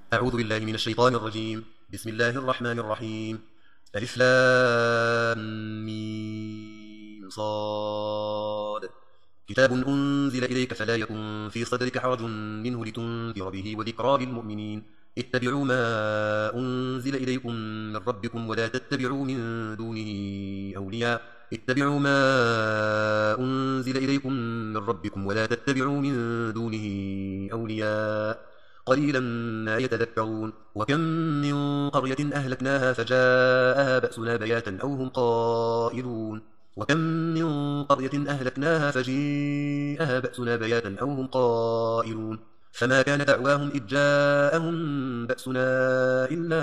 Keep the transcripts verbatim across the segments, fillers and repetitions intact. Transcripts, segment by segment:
أعوذ بالله من الشيطان الرجيم. بسم الله الرحمن الرحيم. ألف لام ميم صاد. كتاب أنزل إليك فلا يكن في صدرك حرج منه لتنذر به وذكرى للمؤمنين. اتبعوا ما أنزل إليكم من ربكم ولا تتبعوا من دونه أولياء اتبعوا ما أنزل إليكم من ربكم ولا تتبعوا من دونه أولياء قليلا ما يتذكرون. وكم من قرية أهلكناها فجاءها بأسنا بياتا أو هم قائلون وكم من قرية أهلكناها فجيءها بأسنا بياتا أو هم قائلون فما كان دعواهم إذ جاءهم بأسنا إلا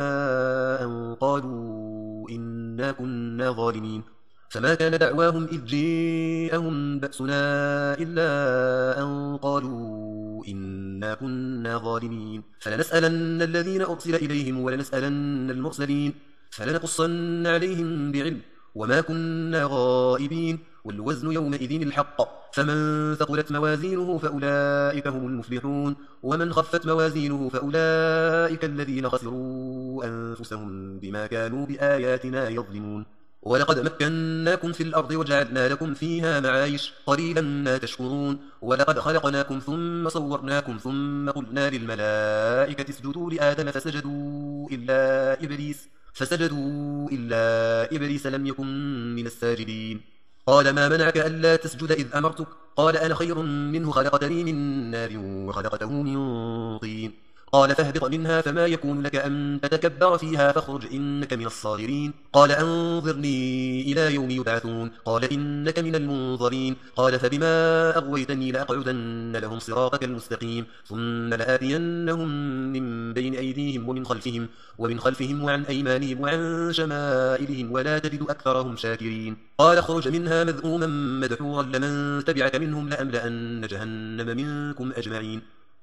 أن قالوا إنا كنا ظالمين فما كان دعواهم إذ جاءهم بأسنا إلا أن قالوا إنا كنا ظالمين فلنسألن الذين أرسل إليهم ولنسألن المرسلين فلنقصن عليهم بعلم وما كنا غائبين والوزن يومئذ الحق فمن ثقلت موازينه فأولئك هم المفلحون ومن خفت موازينه فأولئك الذين خسروا أنفسهم بما كانوا بآياتنا يظلمون. ولقد مكناكم في الأرض وجعلنا لكم فيها معايش قليلا ما تشكرون. ولقد خلقناكم ثم صورناكم ثم قلنا للملائكة اسجدوا لآدم فسجدوا إلا إبليس فسجدوا إلا إبليس لم يكن من الساجدين. قال ما منعك ألا تسجد إذ أمرتك قال أنا خير منه خلقتني من نار وخلقته من طين قال فاهبط منها فما يكون لك أن تتكبر فيها فاخرج إنك من الصاغرين. قال أنظرني إلى يوم يبعثون قال إنك من المنظرين. قال فبما أغويتني لأقعدن لهم صراطك المستقيم ثم لآتينهم من بين أيديهم ومن خلفهم ومن خلفهم وعن أيمانهم وعن شمائلهم ولا تجد أكثرهم شاكرين. قال اخرج منها مذءوما مدحورا لمن تبعك منهم لأملأن جهنم منكم أجمعين.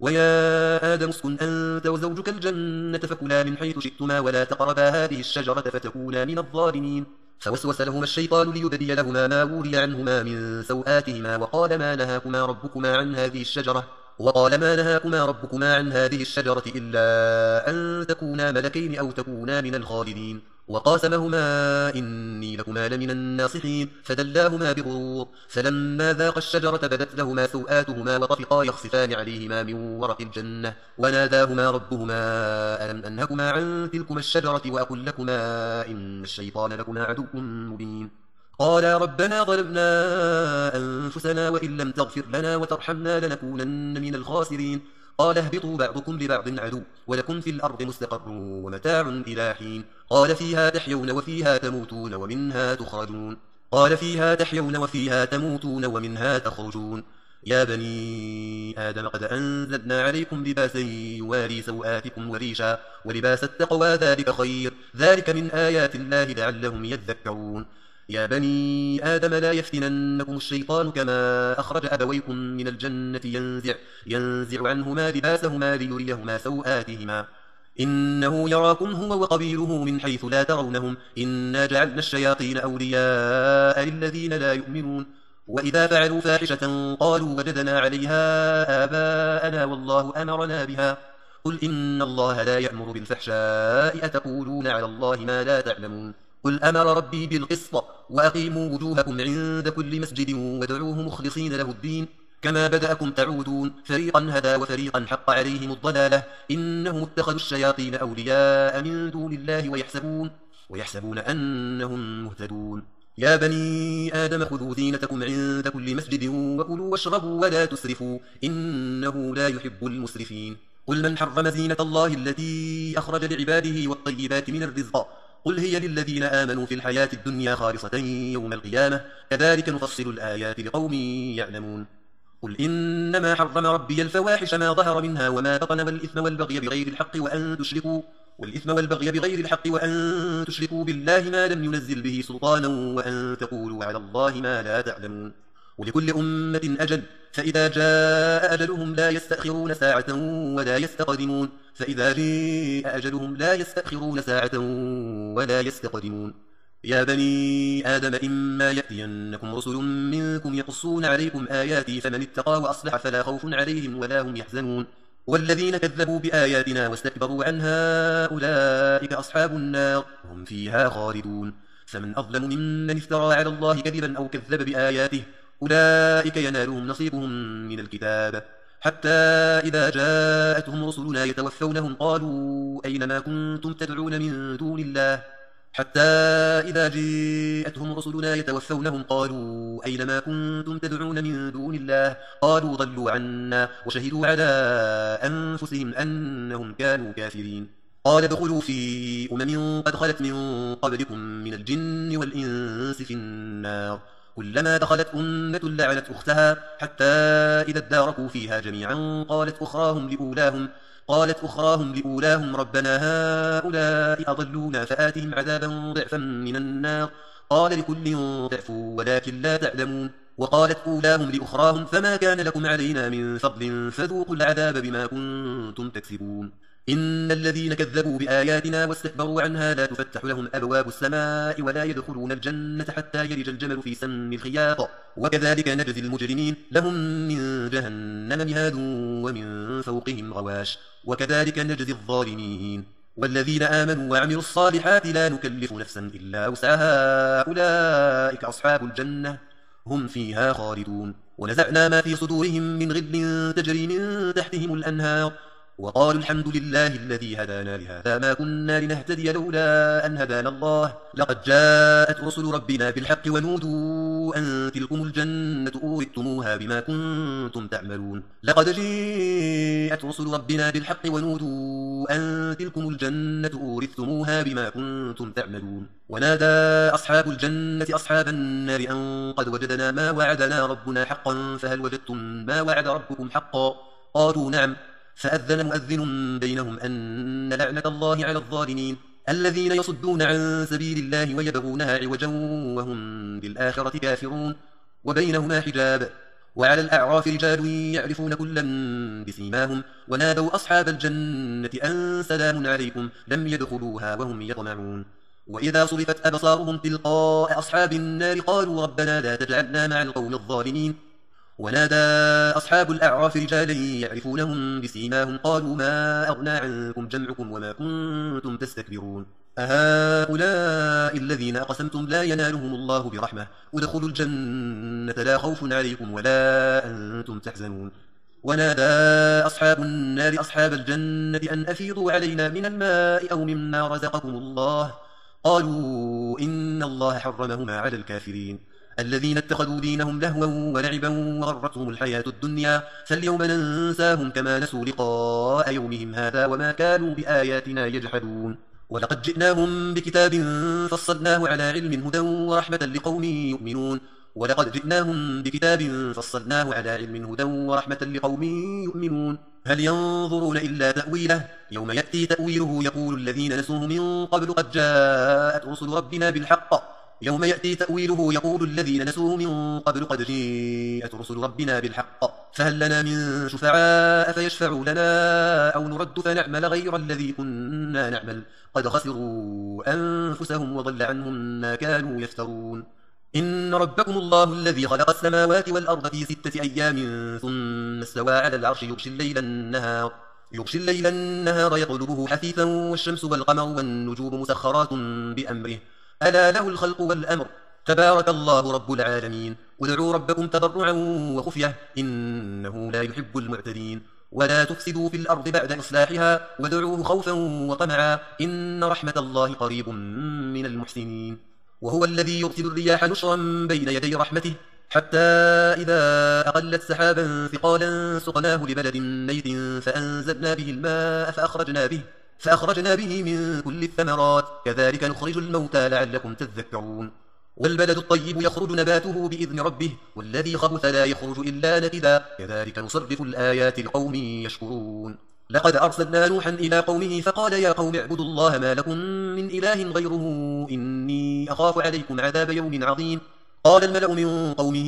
ويا آدم اسكن أنت وزوجك الجنة فكلا من حيث شئتما ولا تقربا هذه الشجرة فتكونا من الظالمين. فوسوس لهما الشيطان ليبدي لهما ما وري عنهما من سوآتهما وقال ما نهاكما ربكما عن هذه الشجرة وقال ما نهاكما ربكما عن هذه الشجرة إلا أن تكونا ملكين أو تكونا من الخالدين. وقاسمهما إني لكما لمن الناصحين فدلاهما بغرور فلما ذاقا الشجرة بدت لهما سوآتهما وطفقا يخصفان عليهما من ورق الجنة وناداهما ربهما ألم أنهكما عن تلكما الشجرة وأقل لكما إن الشيطان لكما عدو مبين. قالا ربنا ظلمنا أنفسنا وإن لم تغفر لنا وترحمنا لنكونن من الخاسرين. قال اهبطوا بعضكم لبعض عدو ولكم في الأرض مستقر ومتاع إلى حين. قال فيها تحيون وفيها تموتون ومنها تخرجون. قال فيها تحيون وفيها تموتون ومنها تخرجون. يا بني آدم قد أنزلنا عليكم لباسا يواري سوآتكم وريشا ولباس التقوى ذلك خير ذلك من آيات الله لعلهم يذكرون. يا بني آدم لا يفتننكم الشيطان كما أخرج أبويكم من الجنة ينزع, ينزع عنهما لباسهما ليريهما سوآتهما إنه يراكم هو وقبيله من حيث لا ترونهم إنا جعلنا الشياطين أولياء للذين لا يؤمنون. وإذا فعلوا فاحشة قالوا وجدنا عليها آباءنا والله أمرنا بها قل إن الله لا يأمر بالفحشاء أتقولون على الله ما لا تعلمون. قل أمر ربي بالقسط وأقيموا وجوهكم عند كل مسجد وادعوه مخلصين له الدين كما بدأكم تعودون فريقا هدى وفريقا حق عليهم الضلالة إنهم اتخذوا الشياطين أولياء من دون الله ويحسبون, ويحسبون أنهم مهتدون. يا بني آدم خذوا زينتكم عند كل مسجد وكلوا واشربوا ولا تسرفوا إنه لا يحب المسرفين. قل من حرم زينة الله التي أخرج لعباده والطيبات من الرزق قل هي للذين آمنوا في الحياة الدنيا خالصة يوم القيامة كذلك نفصل الآيات لقوم يعلمون. قل إنما حرم ربي الفواحش ما ظهر منها وما بطن والإثم والبغي بغير الحق وأن تشركوا والإثم والبغي بغير الحق وأن تشركوا بالله ما لم ينزل به سلطانا وأن تقولوا على الله ما لا تعلمون. ولكل أمة أجل فإذا جاء أجلهم لا يستأخرون ساعة ولا يستقدمون فإذا جاء أجلهم لا يستأخرون ساعة ولا يستقدمون. يا بني آدم إما يأتينكم رسل منكم يقصون عليكم آياتي فمن اتقى وأصلح فلا خوف عليهم ولا هم يحزنون. والذين كذبوا بآياتنا واستكبروا عنها أولئك أصحاب النار هم فيها خالدون. فمن أظلم ممن افترى على الله كذبا أو كذب بآياته أولئك ينالهم نصيبهم من الكتاب حتى إذا جاءتهم رسلنا يتوفونهم قالوا أين ما كنتم تدعون من دون الله حتى إذا جاءتهم رسلنا يتوفونهم قالوا أين ما كنتم تدعون من دون الله قالوا ضلوا عنا وشهدوا على أنفسهم أنهم كانوا كافرين. قال ادخلوا في أمم قد خلت من قبلكم من الجن والإنس في النار كلما دخلت أمة لعنت أختها حتى إذا اداركوا فيها جميعا قالت أخراهم لأولاهم قالت أخراهم لأولاهم ربنا هؤلاء أضلونا فآتهم عذابا ضعفا من النار قال لكل ضعف ولكن لا تعلمون. وقالت أولاهم لأخراهم فما كان لكم علينا من فضل فذوقوا العذاب بما كنتم تكسبون. إن الذين كذبوا بآياتنا واستكبروا عنها لا تفتح لهم أبواب السماء ولا يدخلون الجنة حتى يلج الجمل في سم الخياط وكذلك نجزي المجرمين لهم من جهنم مهاد ومن فوقهم غواش وكذلك نجزي الظالمين. والذين آمنوا وعملوا الصالحات لا نكلف نفسا إلا وسعها أولئك أصحاب الجنة هم فيها خالدون. ونزعنا ما في صدورهم من غل تجري من تحتهم الأنهار وقالوا الحمد لله الذي هدانا لهذا ما كنا لنهتدي لولا أن هدانا الله لقد جاءت رسل ربنا بالحق ونودوا أن تلكم الجنة أورثتموها بما كنتم تعملون. لقد جاءت رسل ربنا بالحق ونودوا أن تلكم الجنة أورثتموها بما كنتم تعملون. ونادى أصحاب الجنة أصحاب النار أن قد وجدنا ما وعدنا ربنا حقا فهل وجدتم ما وعد ربكم حقا قالوا نعم فأذن مؤذن بينهم أن لعنة الله على الظالمين الذين يصدون عن سبيل الله ويبغونها عوجا وهم بالآخرة كافرون وبينهما حجاب. وعلى الأعراف رجال يعرفون كلا بسيماهم ونادوا أصحاب الجنة أن سلام عليكم لم يدخلوها وهم يطمعون. وإذا صرفت أبصارهم تلقاء أصحاب النار قالوا ربنا لا تجعلنا مع القوم الظالمين. ونادى أصحاب الأعراف رجالا يعرفونهم بسيماهم قالوا ما أغنى عنكم جمعكم وما كنتم تستكبرون أهؤلاء الذين أقسمتم لا ينالهم الله برحمة ادخلوا الجنة لا خوف عليكم ولا أنتم تحزنون. ونادى أصحاب النار أصحاب الجنة أن أفيضوا علينا من الماء أو مما رزقكم الله قالوا إن الله حرمهما على الكافرين الذين اتخذوا دينهم لهوا ولعبا وغرتهم الحياة الدنيا فاليوم ننساهم كما نسوا لقاء يومهم هذا وما كانوا بآياتنا يجحدون. ولقد جئناهم بكتاب فصلناه على علم هدى ورحمة لقوم يؤمنون ولقد جئناهم بكتاب فصلناه على علم هدى ورحمة لقوم يؤمنون هل ينظرون إلا تأويله يوم يأتي تأويله يقول الذين نسوه من قبل قد جاءت رسل ربنا بالحق يوم يأتي تأويله يقول الذين نسوه من قبل قد جاءت رسل ربنا بالحق فهل لنا من شفعاء فيشفعوا لنا أو نرد فنعمل غير الذي كنا نعمل قد خسروا أنفسهم وضل عنهم ما كانوا يفترون. إن ربكم الله الذي خلق السماوات والأرض في ستة أيام ثم استوى على العرش يغشي الليل النهار يغشي الليل النهار يطلبه حثيثا والشمس والقمر والنجوم مسخرات بأمره ألا له الخلق والأمر تبارك الله رب العالمين. ادعوا ربكم تضرعا وخفية إنه لا يحب المعتدين ولا تفسدوا في الأرض بعد إصلاحها وادعوه خوفا وطمعا إن رحمة الله قريب من المحسنين. وهو الذي يرسل الرياح نشرا بين يدي رحمته حتى إذا أقلت سحابا ثقالا سقناه لبلد ميت فأنزلنا به الماء فأخرجنا به فأخرجنا به من كل الثمرات كذلك نخرج الموتى لعلكم تذكرون. والبلد الطيب يخرج نباته بإذن ربه والذي خبث لا يخرج إلا نكدا كذلك نصرف الآيات لقوم يشكرون. لقد أرسلنا نوحا إلى قومه فقال يا قوم اعبدوا الله ما لكم من إله غيره إني أخاف عليكم عذاب يوم عظيم. قال الملأ من قومه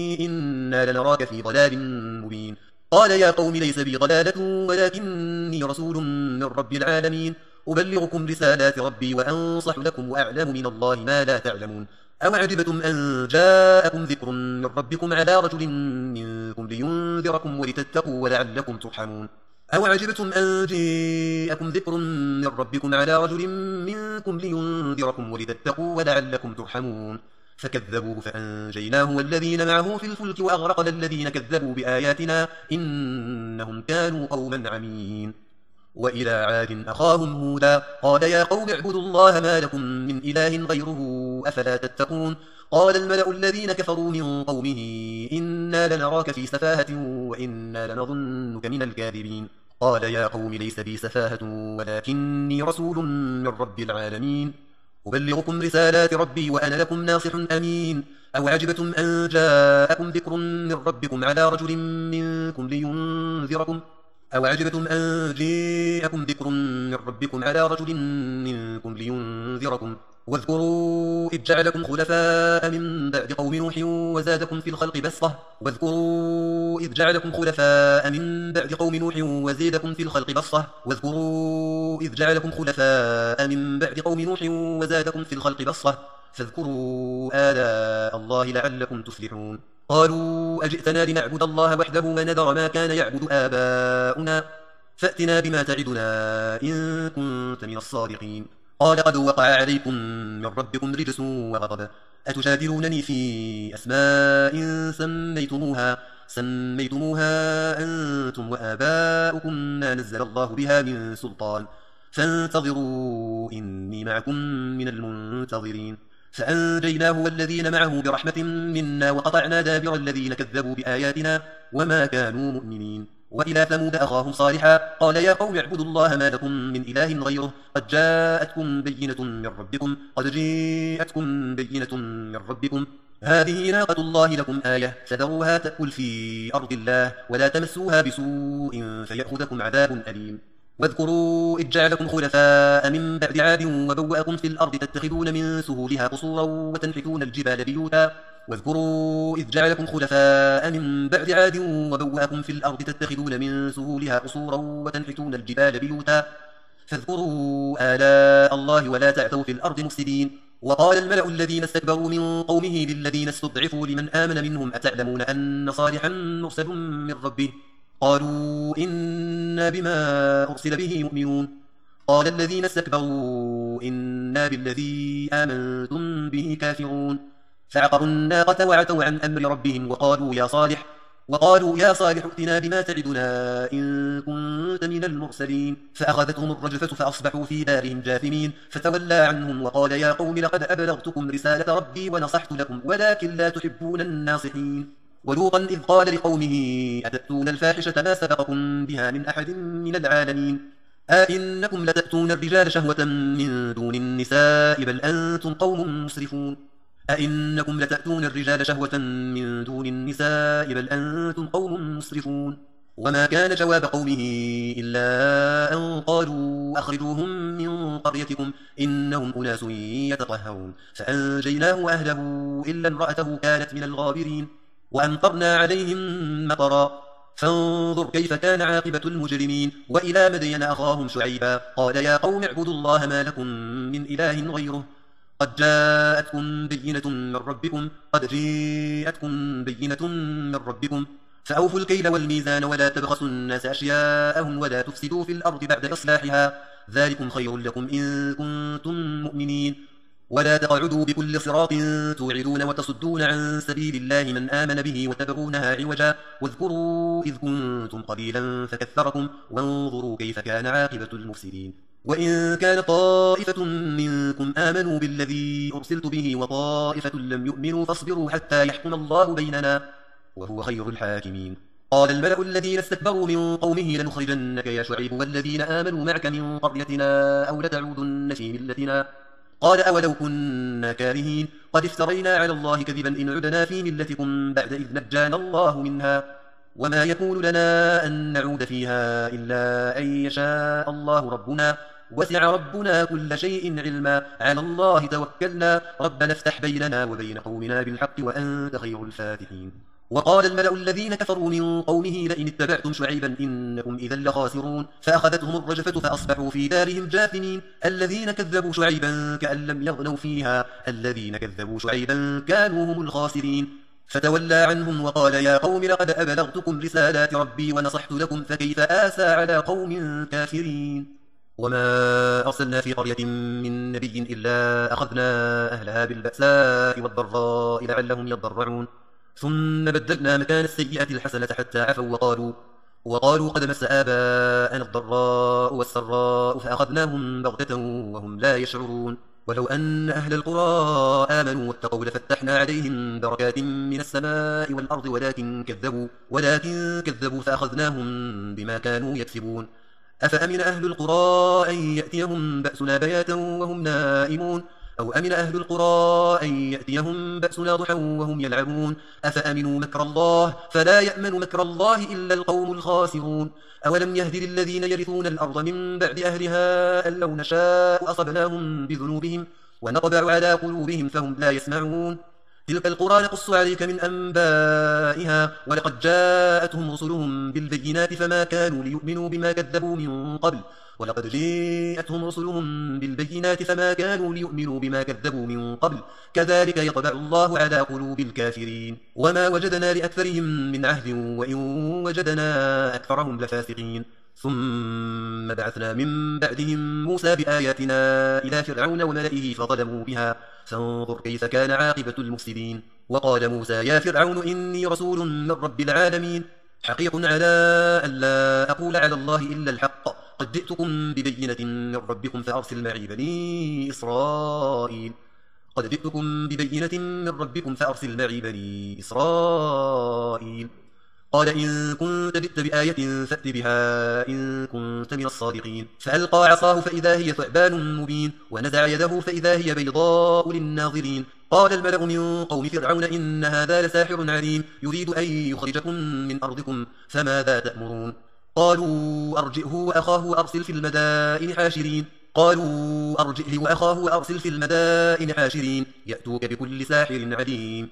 إنا لنراك في ضلال مبين قال يا قوم ليس بي ضلالة ولكني رسول من رب العالمين أبلغكم رسالات ربي وأنصح لكم وأعلم من الله ما لا تعلمون. أو عجبتم أن جاءكم ذكر من ربكم على رجل منكم لينذركم ولتتقوا ولعلكم ترحمون أو عجبتم أن جاءكم ذكر من ربكم على رجل منكم لينذركم ولتتقوا ولعلكم ترحمون فكذبوه فأنجيناه والذين معه في الفلك وأغرقنا الذين كذبوا بآياتنا إنهم كانوا قوما عمين. وإلى عاد أخاهم هودا قال يا قوم اعبدوا الله ما لكم من إله غيره أفلا تتقون. قال الملأ الذين كفروا من قومه إنا لنراك في سفاهة وإنا لنظنك من الكاذبين. قال يا قوم ليس بي سفاهة ولكني رسول من رب العالمين أبلغكم رسالات ربي وأنا لكم ناصح أمين. أو عجبتم أن جاءكم ذكر من ربكم على رجل منكم لينذركم أو عجبتم أن جاءكم ذكر من ربكم على رجل منكم لينذركم واذكروا إذ جعلكم خلفاء من بعد قوم نوح وزادكم في الخلق بسطة واذكروا إذ جعلكم خلفاء من بعد قوم نوح وزادكم في الخلق بسطة واذكروا إذ جعلكم خلفاء من بعد قوم نوح وزادكم في الخلق بسطة فاذكروا آلاء الله لعلكم تفلحون. قالوا أجئتنا لنعبد الله وحده ونذر ما كان يعبد آباؤنا فأتنا بما تعدنا إن كنت من الصادقين. قال قد وقع عليكم من ربكم رجس وغضب أتجادلونني في أسماء سميتموها سميتموها أنتم وآباؤكم ما نزل الله بها من سلطان فانتظروا إني معكم من المنتظرين. فأنجيناه والذين معه برحمة منا وقطعنا دابر الذين كذبوا بآياتنا وما كانوا مؤمنين. وإلى ثمود أخاهم صالحا قال يا قوم اعبدوا الله ما لكم من إله غيره قد جاءتكم بينة من ربكم قد جاءتكم بينة من ربكم هذه ناقة الله لكم آية فذروها تأكل في أرض الله ولا تمسوها بسوء فيأخذكم عذاب أليم. واذكروا إذ جعلكم خلفاء من بعد عاد وبوأكم في الأرض تتخذون من سهولها قصورا وتنحتون الجبال بيوتا واذكروا إذ جعلكم خلفاء من بعد عاد وبوأكم في الأرض تتخذون من سهولها قصورا وتنحتون الجبال بيوتا فاذكروا آلاء الله ولا تعثوا في الأرض مفسدين. وقال الملأ الذين استكبروا من قومه للذين استضعفوا لمن آمن منهم أتعلمون أن صالحا مرسل من ربه قالوا إنا بما أرسل به مؤمنون. قال الذين استكبروا إنا بالذي آمنتم به كافرون فعقروا الناقة وعتوا عن أمر ربهم وقالوا يا صالح وقالوا يا صالح ائتنا بما تعدنا إن كنت من المرسلين فأخذتهم الرجفة فأصبحوا في دارهم جاثمين فتولى عنهم وقال يا قوم لقد أبلغتكم رسالة ربي ونصحت لكم ولكن لا تحبون الناصحين. ولوطا إذ قال لقومه أتأتون الفاحشة ما سبقكم بها من أحد من العالمين أئنكم لتأتون الرجال شهوة من دون النساء بل أنتم قوم مسرفون أئنكم لتأتون الرجال شهوة من دون النساء بل أنتم قوم مسرفون. وما كان جواب قومه إلا أن قالوا أخرجوهم من قريتكم إنهم أناس يتطهرون فأنجيناه وأهله إلا امرأته كانت من الغابرين وأمطرنا عليهم مطرا فانظر كيف كان عاقبة المجرمين. وإلى مدين أخاهم شعيبا قال يا قوم اعبدوا الله ما لكم من إله غيره قد جاءتكم بينة من ربكم قد جاءتكم بينة من ربكم فأوفوا الكيل والميزان ولا تبخسوا الناس أشياءهم ولا تفسدوا في الأرض بعد إصلاحها ذلكم خير لكم إن كنتم مؤمنين. ولا تقعدوا بكل صراط توعدون وتصدون عن سبيل الله من آمن به وتبغونها عوجا واذكروا إذ كنتم قليلا فكثركم وانظروا كيف كان عاقبة المفسدين. وإن كان طائفة منكم آمنوا بالذي أرسلت به وطائفة لم يؤمنوا فاصبروا حتى يحكم الله بيننا وهو خير الحاكمين. قال الملأ الذين استكبروا من قومه لنخرجنك يا شعيب والذين آمنوا معك من قريتنا أو لتعودن في ملتنا قال أولو كنا كارهين قد افترينا على الله كذبا إن عدنا في ملتكم بعد إذ نجانا الله منها وما يكون لنا أن نعود فيها إلا أن يشاء الله ربنا وسع ربنا كل شيء علما على الله توكلنا ربنا افتح بيننا وبين قومنا بالحق وأنت خير الفاتحين. وقال الملأ الذين كفروا من قومه لئن اتبعتم شعيبا إنكم إذا لخاسرون فأخذتهم الرجفة فأصبحوا في دارهم جاثمين الذين كذبوا شعيبا كأن لم يغنوا فيها الذين كذبوا شعيبا كانوا هم الخاسرين فتولى عنهم وقال يا قوم لقد أبلغتكم رسالات ربي ونصحت لكم فكيف آسى على قوم كافرين وما أرسلنا في قرية من نبي إلا أخذنا أهلها بالبأساء والضراء لعلهم يضرعون ثم بدلنا مكان السيئة الحسنة حتى عفوا وقالوا وقالوا قد مس آباءنا الضراء والسراء فأخذناهم بغتة وهم لا يشعرون ولو أن أهل القرى آمنوا واتقوا لفتحنا عليهم بركات من السماء والأرض ولكن كذبوا ولكن كذبوا فأخذناهم بما كانوا يكسبون أفأمن أهل القرى أن يأتيهم بأسنا بياتا وهم نائمون أو أمن أهل القرى أن يأتيهم بأسنا ضحى وهم يلعبون أفأمنوا مكر الله فلا يأمن مكر الله إلا القوم الخاسرون أولم يهد للذين يرثون الأرض من بعد أهلها أن لو نشاء أصبناهم بذنوبهم ونطبع على قلوبهم فهم لا يسمعون تلك القرى نقص عليك من أنبائها ولقد جاءتهم رسلهم بالبينات فما كانوا ليؤمنوا بما كذبوا من قبل ولقد جاءتهم رسلهم بالبينات فما كانوا ليؤمنوا بما كذبوا من قبل كذلك يطبع الله على قلوب الكافرين وما وجدنا لأكثرهم من عهد وإن وجدنا أكثرهم لفاسقين ثم بعثنا من بعدهم موسى بآياتنا إلى فرعون وملئه فظلموا بها فانظر كيف كان عاقبة المفسدين وقال موسى يا فرعون إني رسول من رب العالمين حقيق على أن لا أقول على الله إلا الحق قد جئتكم ببينة من ربكم فأرسل معي بني إسرائيل قد جئتكم ببينة من ربكم فأرسل معي بني إسرائيل قال إن كنت جئت بآية فأت بها إن كنت من الصادقين فألقى عصاه فإذا هي ثعبان مبين ونزع يده فإذا هي بيضاء للناظرين قال الملأ من قوم فرعون إن هذا لساحر عليم يريد أن يخرجكم من أرضكم فماذا تأمرون قالوا أرجئه وأخاه وأرسل في المدائن حاشرين قالوا أرجئه وأخاه وأرسل في المدائن حاشرين يأتوك بكل ساحر عليم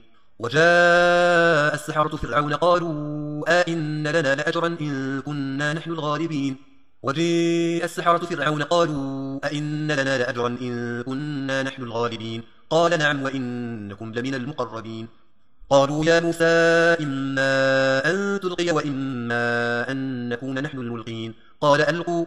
وجاء السحرة فرعون قالوا آئن لنا لأجرا إن كنا نحن الغالبين وجاء السحرة فرعون قالوا أئن لنا لأجرا إن كنا نحن الغالبين قال نعم وإنكم لمن المقربين قالوا يا موسى إما أن تلقي وإما أن نكون نحن الملقين قال ألقوا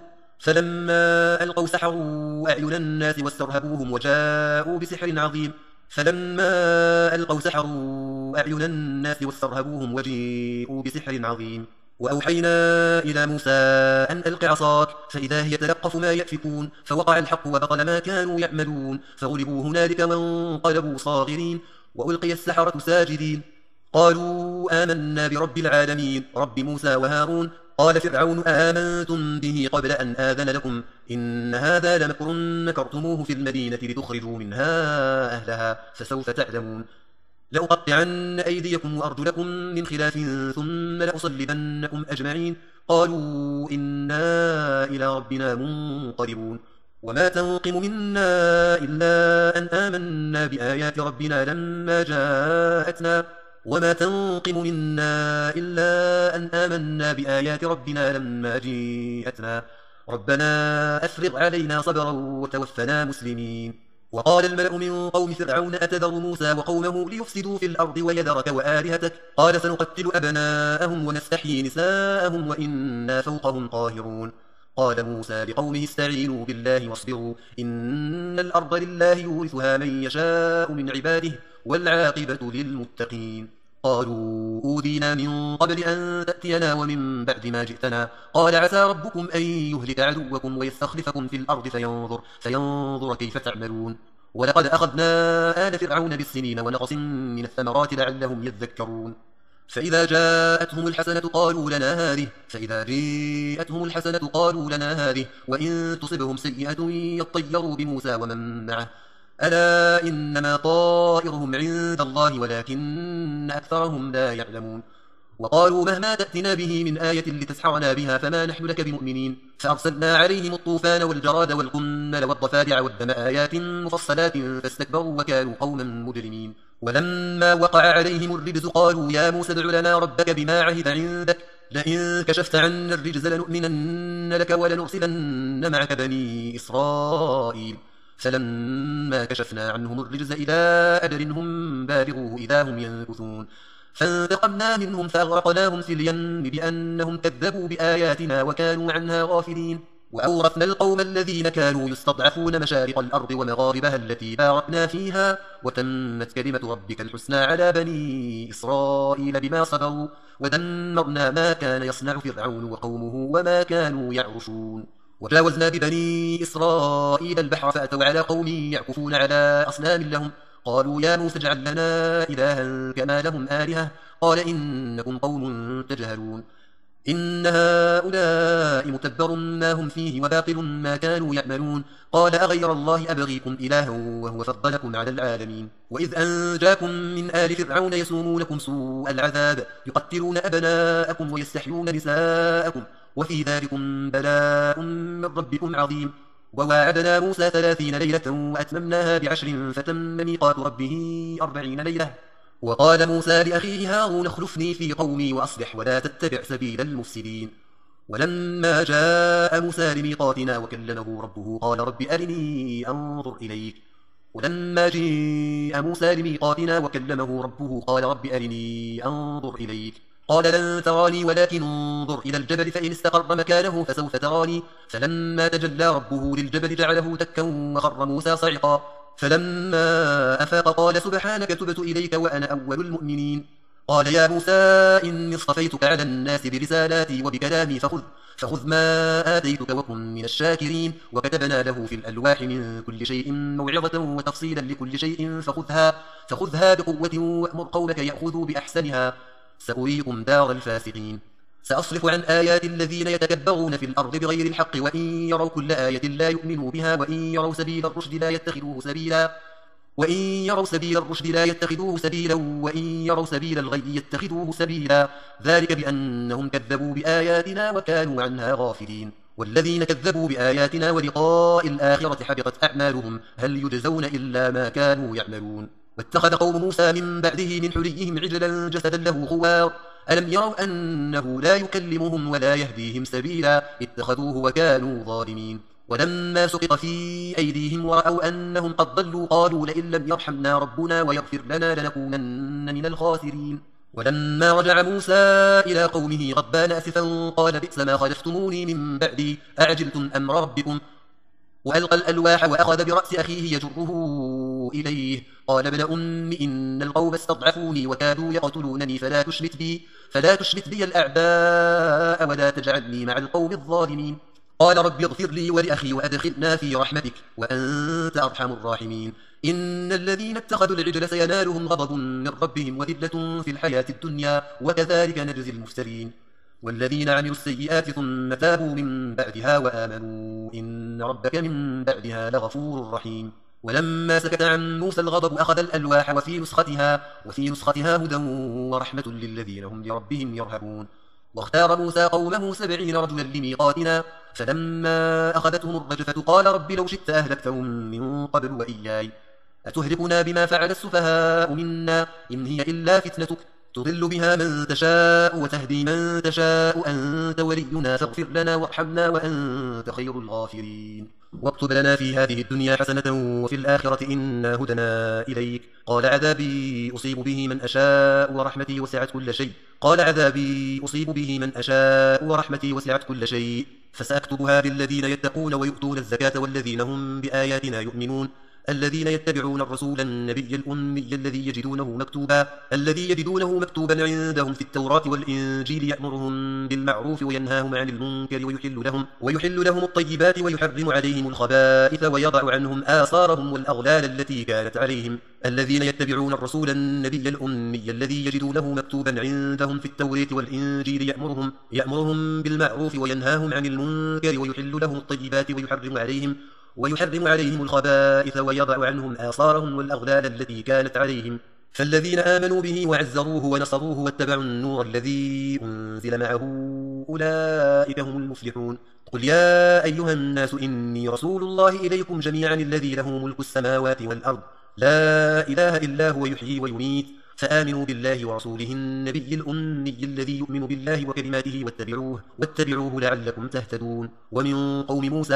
فلما ألقوا سحروا أعين الناس واسترهبوهم وجاءوا بسحر عظيم فلما ألقوا سحروا أعين الناس واسترهبوهم وجيءوا بسحر عظيم وأوحينا إلى موسى أن ألق عصاك فإذا هي تلقف ما يأفكون فوقع الحق وبطل ما كانوا يعملون فغلبوا هنالك وانقلبوا صاغرين وألقي السحرة ساجدين قالوا آمنا برب العالمين رب موسى وهارون قال فرعون آمنتم به قبل أن آذن لكم إن هذا لمكر مكرتموه في المدينة لتخرجوا منها أهلها فسوف تعلمون لأقطعن أيديكم وأرجلكم من خلاف ثم لأصلبنكم أجمعين قالوا إنا إلى ربنا منقلبون وما تنقم منا إلا أن آمنا بآيات ربنا لما جاءتنا وما تنقم منا إلا أن آمنا بآيات ربنا لما جاءتنا ربنا أفرغ علينا صبرا وتوفنا مسلمين وقال الملأ من قوم فرعون أتذر موسى وقومه ليفسدوا في الأرض ويذرك وآلهتك قال سنقتل أبناءهم ونستحيي نساءهم وإنا فوقهم قاهرون قال موسى لقومه استعينوا بالله واصبروا إن الأرض لله يورثها من يشاء من عباده والعاقبة للمتقين قالوا أوذينا من قبل أن تأتينا ومن بعد ما جئتنا قال عسى ربكم أن يهلك عدوكم ويستخلفكم في الأرض فينظر, فينظر كيف تعملون ولقد أخذنا آل فرعون بالسنين ونقص من الثمرات لعلهم يذكرون فإذا جاءتهم الحسنة قالوا لنا هذه فإذا جاءتهم الحسنة قالوا لنا هذه وإن تصبهم سيئة يطيروا بموسى ومن معه ألا إنما طائرهم عند الله ولكن أكثرهم لا يعلمون وقالوا مهما تأتنا به من آية لتسحرنا بها فما نحن لك بمؤمنين فأرسلنا عليهم الطوفان والجراد والقمل والضفادع والدم آيات مفصلات فاستكبروا وكانوا قوما مجرمين ولما وقع عليهم الرجز قالوا يا موسى ادع لنا ربك بما عهد عندك لئن كشفت عنا الرجز لنؤمنن لك ولنرسلن معك بني إسرائيل فلما كشفنا عنهم الرجز إلى أجل هم بالغوه إذا هم ينكثون فانتقمنا منهم فأغرقناهم في اليم بأنهم كذبوا بآياتنا وكانوا عنها غافلين وأورثنا القوم الذين كانوا يستضعفون مشارق الأرض ومغاربها التي باركنا فيها وتمت كلمة ربك الحسنى على بني إسرائيل بما صبروا ودمرنا ما كان يصنع فرعون وقومه وما كانوا يعرشون وجاوزنا ببني إسرائيل البحر فأتوا على قوم يعكفون على أصنام لهم قالوا يا موسى اجعل لنا إلها كما لهم آلهة قال إنكم قوم تجهلون إن هؤلاء متبر ما هم فيه وباطل ما كانوا يعملون قال أغير الله أبغيكم إلها وهو فضلكم على العالمين وإذ أنجاكم من آل فرعون يسومونكم سوء العذاب يقتلون أبناءكم ويستحيون نساءكم وفي ذلكم بلاء من ربكم عظيم وواعدنا موسى ثلاثين ليلة وأتممناها بعشر فتم ميقات ربه أربعين ليلة وقال موسى لأخيه هارون اخلفني في قومي وأصلح ولا تتبع سبيل المفسدين ولما جاء موسى لميقاتنا وكلمه ربه قال رب أرني أنظر إليك ولما جاء موسى لميقاتنا وكلمه ربه قال رب أرني أنظر إليك قال لن تراني ولكن انظر إلى الجبل فإن استقر مكانه فسوف تراني فلما تجلى ربه للجبل جعله دكا وخر موسى صعقا فلما أفاق قال سبحانك تبت إليك وأنا أول المؤمنين قال يا موسى إني اصطفيتك على الناس برسالاتي وبكلامي فخذ, فخذ ما آتيتك وكن من الشاكرين وكتبنا له في الألواح من كل شيء موعظة وتفصيلا لكل شيء فخذها, فخذها بقوة وأمر قومك يأخذوا بأحسنها سأريكم دار الفاسقين سأصرف عن آيات الذين يتكبرون في الأرض بغير الحق وإن يروا كل آية لا يؤمنوا بها وإن يروا سبيل الرشد لا يتخذوه سبيلا وإن يروا سبيل الرشد لا يتخذوه سبيلا وإن يروا سبيل الغي يتخذوه سبيلا ذلك بأنهم كذبوا بآياتنا وكانوا عنها غافلين والذين كذبوا بآياتنا ولقاء الآخرة حبطت أعمالهم هل يجزون إلا ما كانوا يعملون واتخذ قوم موسى من بعده من حليهم عجلا جسدا له خوار ألم يروا أنه لا يكلمهم ولا يهديهم سبيلا اتخذوه وكانوا ظالمين ولما سقط في أيديهم ورأوا أنهم قد ضلوا قالوا لئن لم يرحمنا ربنا ويغفر لنا لنكونن من الخاسرين ولما رجع موسى إلى قومه غضبان أسفا قال بئس ما خلفتموني من بعدي أعجلتم أمر ربكم وألقى الألواح وأخذ برأس أخيه يجره إليه قال ابن أم إن القوم استضعفوني وكادوا يقتلونني فلا تشمت بي, فلا تشمت بي الأعداء ولا تجعلني مع القوم الظالمين قال رب اغفر لي ولأخي وأدخلنا في رحمتك وأنت أرحم الراحمين إن الذين اتخذوا العجل سينالهم غضب من ربهم وذلة في الحياة الدنيا وكذلك نجزي المفترين والذين عملوا السيئات ثم تابوا من بعدها وآمنوا إن ربك من بعدها لغفور رحيم ولما سكت عن موسى الغضب أخذ الألواح وفي نسختها, وفي نسختها هدى ورحمة للذين هم لربهم يرهبون واختار موسى قومه سبعين رجلا لميقاتنا فلما أخذتهم الرجفة قال رب لو شئت أهلكتهم من قبل وإياي أتهلكنا بما فعل السفهاء منا إن هي إلا فتنتك تضل بها من تشاء وتهدي من تشاء أنت ولينا فاغفر لنا وارحمنا وأنت خير الغافرين واكتب لنا في هذه الدنيا حسنة وفي الآخرة إنا هدنا إليك قال عذابي أصيب به من أشاء ورحمتي وسعت كل شيء قال عذابي أصيب به من أشاء ورحمتي وسعت كل شيء فسأكتبها للذين يتقون ويؤتون الزكاة والذين هم بآياتنا يؤمنون الذين يتبعون الرسول النبي الأمي الذي يجدونه مكتوبا الذي يجدونه مكتوبا عندهم في التوراة والإنجيل يأمرهم بالمعروف وينهاهم عن المنكر ويحل لهم ويحل لهم الطيبات ويحرم عليهم الخبائث ويضع عنهم آثارهم والأغلال التي كانت عليهم الذين يتبعون الرسول النبي الأمي الذي يجدونه مكتوبا عندهم في التوراة والإنجيل يأمرهم يأمرهم بالمعروف وينهاهم عن المنكر ويحل لهم الطيبات ويحرم عليهم ويحرم عليهم الخبائث ويضع عنهم آثارهم والأغلال التي كانت عليهم فالذين آمنوا به وعزروه ونصروه واتبعوا النور الذي أنزل معه أولئك هم المفلحون قل يا أيها الناس إني رسول الله إليكم جميعا الذي له ملك السماوات والأرض لا إله إلا هو يحيي ويميت فآمنوا بالله ورسوله النبي الأمي الذي يؤمن بالله وكلماته واتبعوه, واتبعوه لعلكم تهتدون. ومن قوم موسى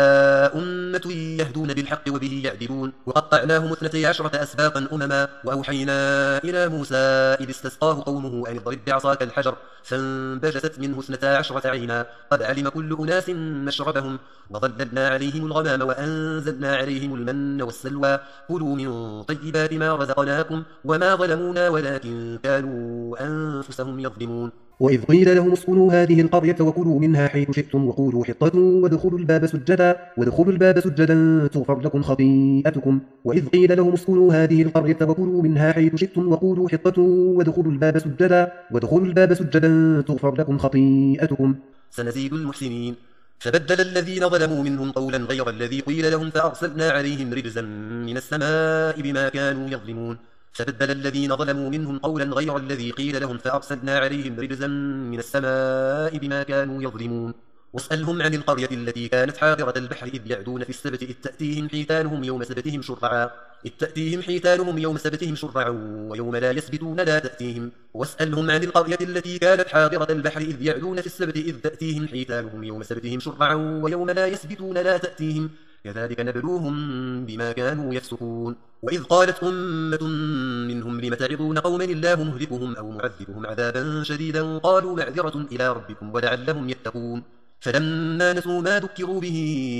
أمة يهدون بالحق وبه يعدلون. وقطعناهم اثنتي عشرة أسباطا أمما. وأوحينا إلى موسى إذ استسقاه قومه أن اضرب بعصاك الحجر فانبجست منه اثنتا عشرة عينا قد علم كل أناس مشربهم وظللنا عليهم الغمام وأنزلنا عليهم المن والسلوى كلوا من طيبات ما رزقناكم وما ظلمونا ولكن كانوا أنفسهم يظلمون. وإذ قيل لهم اسكنوا هذه القرية وكلوا منها حيث شئتم وقولوا حطة وادخلوا الباب سجدا وادخلوا الباب سجدا تغفر لكم خطيئتكم. وإذ قيل لهم اسكنوا هذه القرية وكلوا منها حيث شئتم وقولوا حطة وادخلوا الباب سجدا وادخلوا الباب سجدا تغفر لكم خطيئتكم. سنزيد المحسنين. فبدل الذين ظلموا منهم قولا غير الذي قيل لهم فأرسلنا عليهم رجزا من السماء بما كانوا يظلمون. فبدل الذين ظلموا منهم قولا غير الذي قيل لهم فأرسلنا عليهم رجزا من السماء بما كانوا يظلمون. واسألهم عن القرية التي كانت حاضرة البحر إذ يعدون في السبت إذ تأتيهم حيتانهم يوم سبتهم شرعا إذ تأتيهم حيتانهم يوم سبتهم شرعا ويوم لا يسبتون لا تأتيهم. واسألهم عن القرية التي كانت حاضرة البحر إذ يعدون في السبت إذ تأتيهم حيتانهم يوم سبتهم شرعا ويوم لا يسبتون لا تأتيهم كذلك نبلوهم بما كانوا يفسقون. وإذ قالت أمة منهم لم تعظون قوما الله مهلكهم أو معذبهم عذابا شديدا قالوا معذرة إلى ربكم ولعلهم يتقون. فلما نسوا ما ذكروا به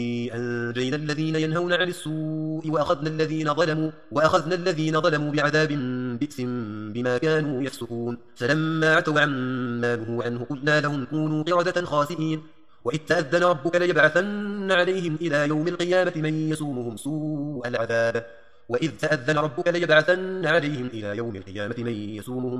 أنجينا الذين ينهون عن السوء وأخذنا الذين ظلموا وأخذنا الذين ظلموا بعذاب بئس بما كانوا يفسقون. فلما عتوا عما نهوا عنه قلنا لهم كونوا قردة خاسئين. وإذ تأذن ربك ليبعثن عليهم إلى يوم القيامة من يسومهم سوء العذاب وإذ تأذن ربك ليبعثن عليهم إلى يوم القيامة من يسومهم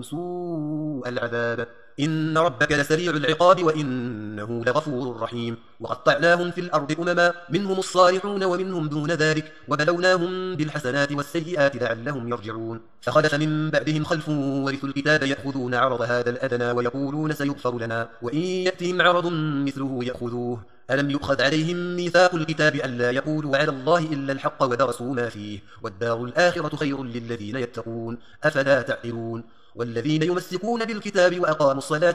سوء العذاب إن ربك لسريع العقاب وإنه لغفور رحيم. وقطعناهم في الأرض أمما منهم الصالحون ومنهم دون ذلك وبلوناهم بالحسنات والسيئات لعلهم يرجعون. فخلف من بعدهم خلف ورثوا الكتاب يأخذون عرض هذا الأدنى ويقولون سيغفر لنا وإن يأتهم عرض مثله يأخذوه ألم يؤخذ عليهم ميثاق الكتاب ألا يقولوا على الله إلا الحق ودرسوا ما فيه والدار الآخرة خير للذين يتقون أفلا تعقلون. والذين يمسكون بالكتاب وأقاموا الصلاة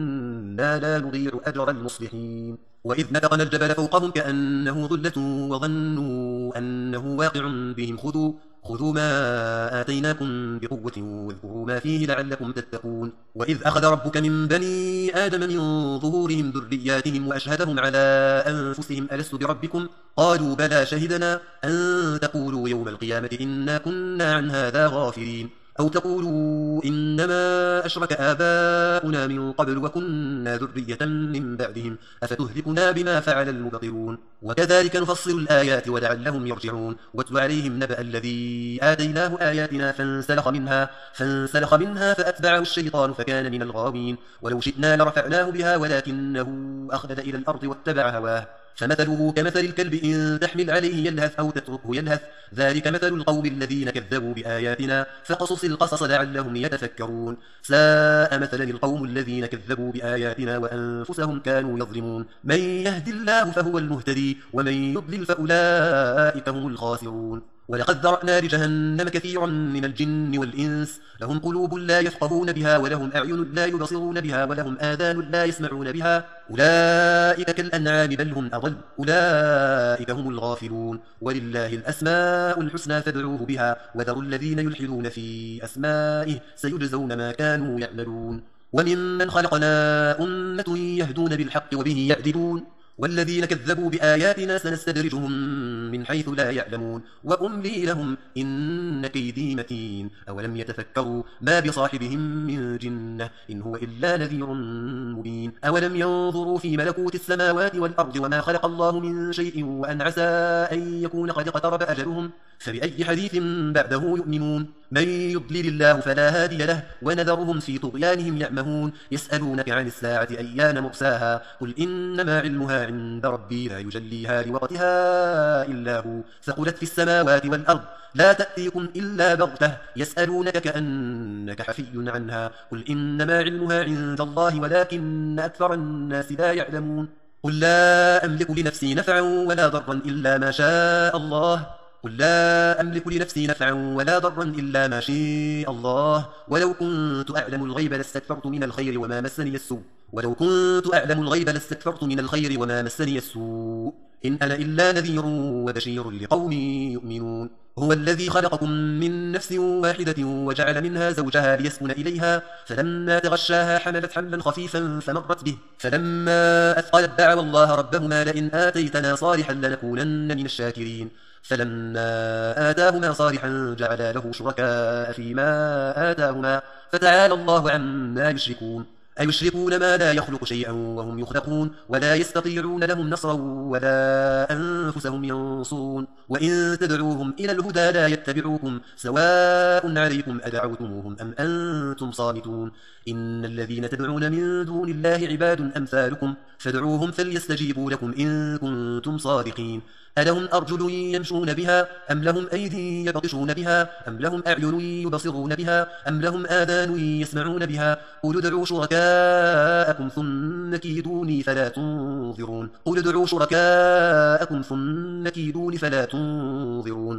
إنا لا نضيع أجر المصلحين. وإذ نتقنا الجبل فوقهم كأنه ظلة وظنوا أنه واقع بهم خذوا خذوا ما آتيناكم بقوة واذكروا ما فيه لعلكم تتقون. وإذ أخذ ربك من بني آدم من ظهورهم ذرياتهم وأشهدهم على أنفسهم ألست بربكم قالوا بلى شهدنا أن تقولوا يوم القيامة إنا كنا عن هذا غافلين أو تقولوا إنما أشرك آباؤنا من قبل وكنا ذرية من بعدهم أفتهلكنا بما فعل المبطلون. وكذلك نفصل الآيات ولعلهم يرجعون. واتل عليهم نبأ الذي آتيناه آياتنا فانسلخ منها فانسلخ منها فأتبعه الشيطان فكان من الغاوين ولو شئنا لرفعناه بها ولكنه أخلد إلى الأرض واتبع هواه فمثله كمثل الكلب إن تحمل عليه يلهث أو تتركه يلهث ذلك مثل القوم الذين كذبوا بآياتنا فقصص القصص لعلهم يتفكرون. ساء مثلا القوم الذين كذبوا بآياتنا وأنفسهم كانوا يظلمون. من يهد الله فهو المهتدي ومن يضلل فأولئك هم الخاسرون. ولقد ذرأنا لجهنم كثيرا من الجن والإنس لهم قلوب لا يفقهون بها ولهم أعين لا يبصرون بها ولهم آذان لا يسمعون بها أولئك كالأنعام بل هم أضل أولئك هم الغافلون. ولله الأسماء الحسنى فادعوه بها وذروا الذين يلحدون في أسمائه سيجزون ما كانوا يعملون. وممن خلقنا أمة يهدون بالحق وبه يعدلون والذين كذبوا بآياتنا سنستدرجهم من حيث لا يعلمون وأملي لهم إن كيدي متين. أولم يتفكروا ما بصاحبهم من جنة إن هو إلا نذير مبين. أولم ينظروا في ملكوت السماوات والأرض وما خلق الله من شيء وأن عسى أن يكون قد اقترب أجلهم فبأي حديث بعده يؤمنون. من يضلل الله فلا هادي له ونذرهم في طغيانهم يعمهون. يسألونك عن الساعة أيان مرساها قل إنما علمها عند ربي لا يجليها لوقتها إلا هو ثقلت في السماوات والأرض لا تأتيكم إلا بغتة يسألونك كأنك حفي عنها قل إنما علمها عند الله ولكن أكثر الناس لا يعلمون. قل لا أملك لنفسي نفعا ولا ضرا إلا ما شاء الله قل لا أملك لنفسي نفعا ولا ضرا إلا ما شاء الله ولو كنت أعلم الغيب لاستكثرت من الخير وما مسني السوء ولو كنت أعلم الغيب لاستكثرت من الخير وما مسني السوء إن أنا إلا نذير وبشير لقوم يؤمنون هو الذي خلقكم من نفس واحدة وجعل منها زوجها ليسكن إليها فلما تغشاها حملت حملا خفيفا فمرت به فلما أثقلت دعوا الله ربهما لئن آتيتنا صالحا لنكونن من الشاكرين فلما آتاهما صالحا جعلا له شركاء فيما آتاهما فتعالى الله عما يشركون أيشركون ما لا يخلق شيئا وهم يخلقون ولا يستطيعون لهم نصرا ولا أنفسهم ينصرون وإن تدعوهم إلى الهدى لا يتبعوكم سواء عليكم أدعوتموهم أم أنتم صامتون إن الذين تدعون من دون الله عباد أمثالكم فادعوهم فليستجيبوا لكم إن كنتم صادقين ألهم أرجل يمشون بها أم لهم أيدي يبطشون بها أم لهم أعين يبصرون بها أم لهم آذان يسمعون بها قل ادعوا شركاءكم ثم كيدوني فلا تنظرون قل ادعوا شركاءكم ثم كيدوني فلا تنظرون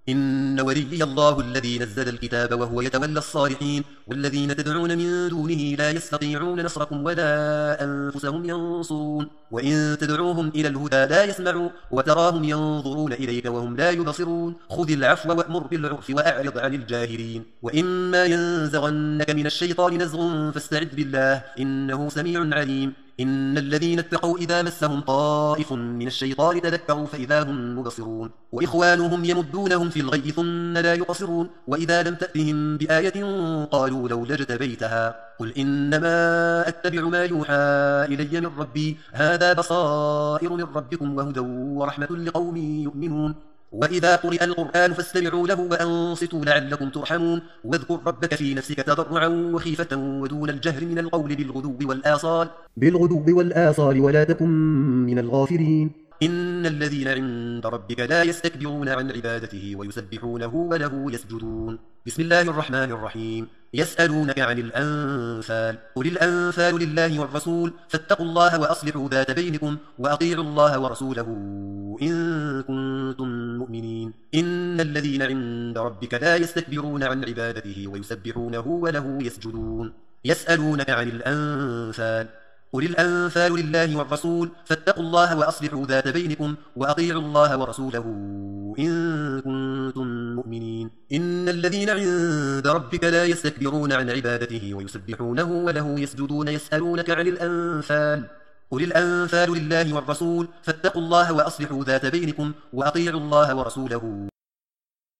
إن وليي الله الذي نزل الكتاب وهو يتولى الصالحين والذين تدعون من دونه لا يستطيعون نصركم ولا أنفسهم ينصرون وإن تدعوهم إلى الهدى لا يسمعوا وتراهم ينظرون إليك وهم لا يبصرون خذ العفو وأمر بالعرف وأعرض عن الجاهلين وإما ينزغنك من الشيطان نزغ فاستعذ بالله إنه سميع عليم إن الذين اتقوا إذا مسهم طائف من الشيطان تذكروا فإذا هم مبصرون وإخوانهم يمدونهم في الغي ثم لا يقصرون وإذا لم تأتهم بآية قالوا لولا اجتبيتها قل إنما أتبع ما يوحى إلي من ربي هذا بصائر من ربكم وهدى ورحمة لقوم يؤمنون وإذا قرئ القرآن فاستمعوا له وأنصتوا لعلكم ترحمون واذكر ربك في نفسك تضرعا وخيفة ودون الجهر من القول بالغدو والآصال بالغدو والآصال ولا تكن من الغافلين إن الذين عند ربك لا يستكبرون عن عبادته ويسبحونه وله يسجدون بسم الله الرحمن الرحيم يسألونك عن الأنفال قل الأنفال لله والرسول فاتقوا الله وأصلحوا ذات بينكم وأطيعوا الله ورسوله إن كنتم مؤمنين إن الذين عند ربك لا يستكبرون عن عبادته ويسبحونه وله يسجدون يسألونك عن الأنفال قل الأنفال لله والرسول فاتقوا الله وأصلحوا ذات بينكم وأطيعوا الله ورسوله إن كنتم مؤمنين إن الذين عند ربك لا يستكبرون عن عبادته ويسبحونه وله يسجدون يسألونك عن الأنفال قل الأنفال لله والرسول فاتقوا الله وأصلحوا ذات بينكم وأطيعوا الله ورسوله